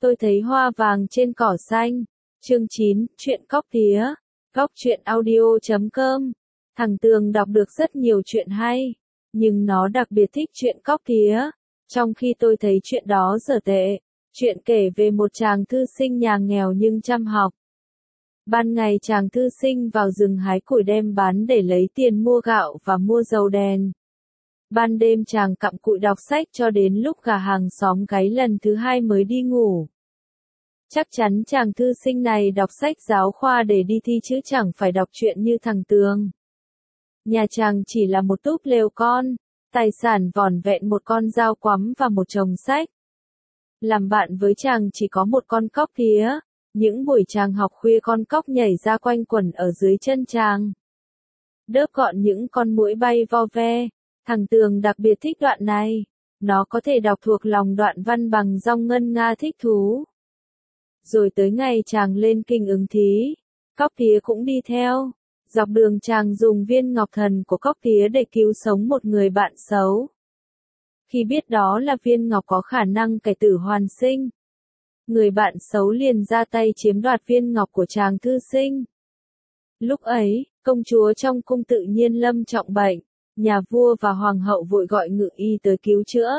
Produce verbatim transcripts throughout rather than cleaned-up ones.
Tôi thấy hoa vàng trên cỏ xanh. Chương chín, truyện cóc tía. Góc truyện audio chấm com. Thằng Tường đọc được rất nhiều chuyện hay, nhưng nó đặc biệt thích truyện cóc tía, trong khi tôi thấy chuyện đó dở tệ. Chuyện kể về một chàng thư sinh nhà nghèo nhưng chăm học. Ban ngày chàng thư sinh vào rừng hái củi đem bán để lấy tiền mua gạo và mua dầu đèn. Ban đêm chàng cặm cụi đọc sách cho đến lúc gà hàng xóm gáy lần thứ hai mới đi ngủ. Chắc chắn chàng thư sinh này đọc sách giáo khoa để đi thi chứ chẳng phải đọc truyện như thằng Tường. Nhà chàng chỉ là một túp lều con, tài sản vỏn vẹn một con dao quắm và một chồng sách. Làm bạn với chàng chỉ có một con cóc tía, những buổi chàng học khuya con cóc nhảy ra quanh quẩn ở dưới chân chàng. Đớp gọn những con muỗi bay vo ve, thằng Tường đặc biệt thích đoạn này, nó có thể đọc thuộc lòng đoạn văn bằng dong ngân nga thích thú. Rồi tới ngày chàng lên kinh ứng thí, cóc tía cũng đi theo. Dọc đường chàng dùng viên ngọc thần của cóc tía để cứu sống một người bạn xấu. Khi biết đó là viên ngọc có khả năng cải tử hoàn sinh, người bạn xấu liền ra tay chiếm đoạt viên ngọc của chàng thư sinh. Lúc ấy, công chúa trong cung tự nhiên lâm trọng bệnh, nhà vua và hoàng hậu vội gọi ngự y tới cứu chữa.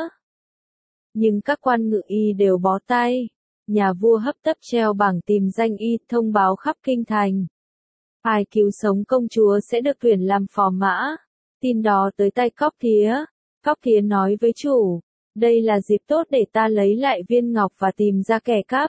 Nhưng các quan ngự y đều bó tay, nhà vua hấp tấp treo bảng tìm danh y thông báo khắp kinh thành. Ai cứu sống công chúa sẽ được tuyển làm phò mã. Tin đó tới tay cóc tía. Cóc tía nói với chủ, đây là dịp tốt để ta lấy lại viên ngọc và tìm ra kẻ cắp.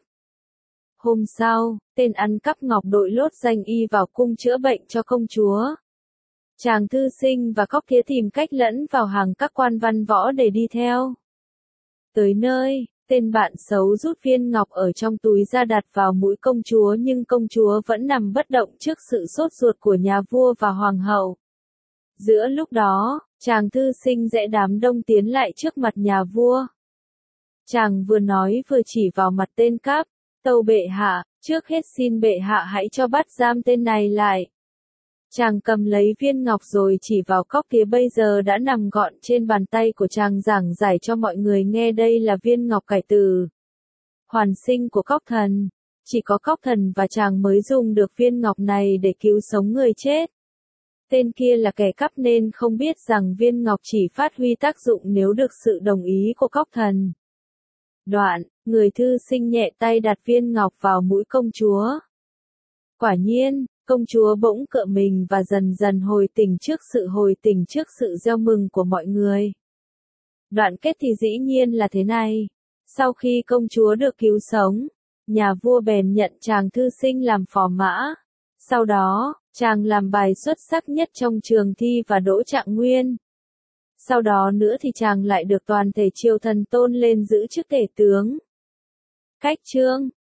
Hôm sau, tên ăn cắp ngọc đội lốt danh y vào cung chữa bệnh cho công chúa. Chàng thư sinh và cóc tía tìm cách lẫn vào hàng các quan văn võ để đi theo. Tới nơi, tên bạn xấu rút viên ngọc ở trong túi ra đặt vào mũi công chúa nhưng công chúa vẫn nằm bất động trước sự sốt ruột của nhà vua và hoàng hậu. Giữa lúc đó, chàng thư sinh rẽ đám đông tiến lại trước mặt nhà vua. Chàng vừa nói vừa chỉ vào mặt tên cắp, tâu bệ hạ, trước hết xin bệ hạ hãy cho bắt giam tên này lại. Chàng cầm lấy viên ngọc rồi chỉ vào cóc tía bây giờ đã nằm gọn trên bàn tay của chàng giảng giải cho mọi người nghe đây là viên ngọc cải tử hoàn sinh của cóc thần. Chỉ có cóc thần và chàng mới dùng được viên ngọc này để cứu sống người chết. Tên kia là kẻ cắp nên không biết rằng viên ngọc chỉ phát huy tác dụng nếu được sự đồng ý của cóc thần. Đoạn, người thư sinh nhẹ tay đặt viên ngọc vào mũi công chúa. Quả nhiên, công chúa bỗng cựa mình và dần dần hồi tỉnh trước sự hồi tỉnh trước sự reo mừng của mọi người. Đoạn kết thì dĩ nhiên là thế này. Sau khi công chúa được cứu sống, nhà vua bèn nhận chàng thư sinh làm phò mã. Sau đó, chàng làm bài xuất sắc nhất trong trường thi và đỗ trạng nguyên. Sau đó nữa thì chàng lại được toàn thể triều thần tôn lên giữ chức tể tướng. Cách chương